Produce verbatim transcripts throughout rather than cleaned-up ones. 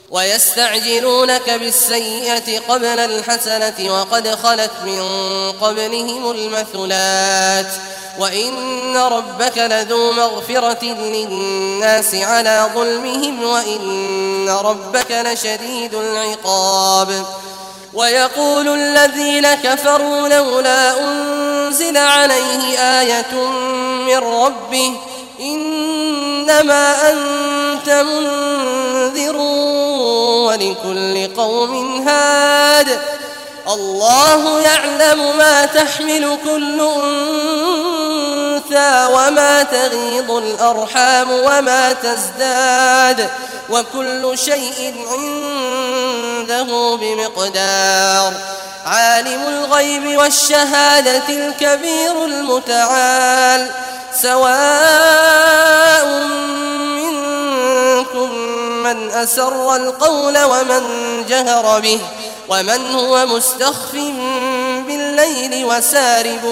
ويستعجلونك بالسيئة قبل الحسنة وقد خلت من قبلهم المثلات وإن ربك لذو مغفرة للناس على ظلمهم وإن ربك لشديد العقاب. ويقول الذين كفروا لولا أنزل عليه آية من ربه إنما أنت منذر ولكل قوم هاد الله يعلم ما تحمل كل أنثى وما تغيض الأرحام وما تزداد وكل شيء عنده بمقدار. عالم الغيب والشهادة الكبير المتعال سواء منكم من أسر القول ومن جهر به ومن هو مستخف بالليل وسارب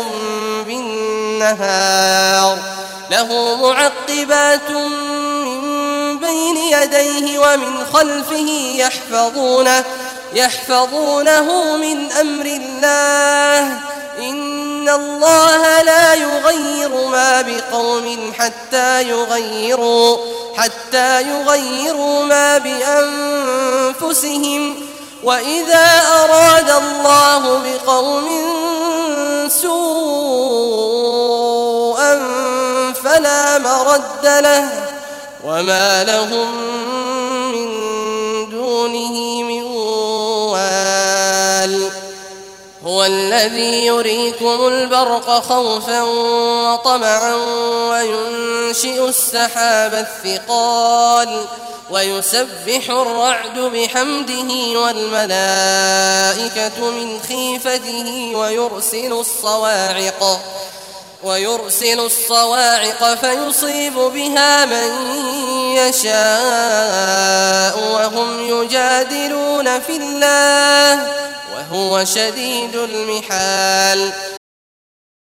بالنهار له معقبات من بين يديه ومن خلفه يحفظونه يحفظونه من أمر الله إن الله لا يغير ما بقوم حتى يغيروا حتى يغيروا ما بأنفسهم وإذا أراد الله بقوم سوءا فلا مرد له وما لهم من دونه من وال. هو الذي يريكم البرق خوفا وطمعا وينشئ السحاب الثقال ويسبح الرعد بحمده والملائكة من خيفته ويرسل الصواعق ويرسل الصواعق فيصيب بها من يشاء وهم يجادلون في الله وهو شديد المحال.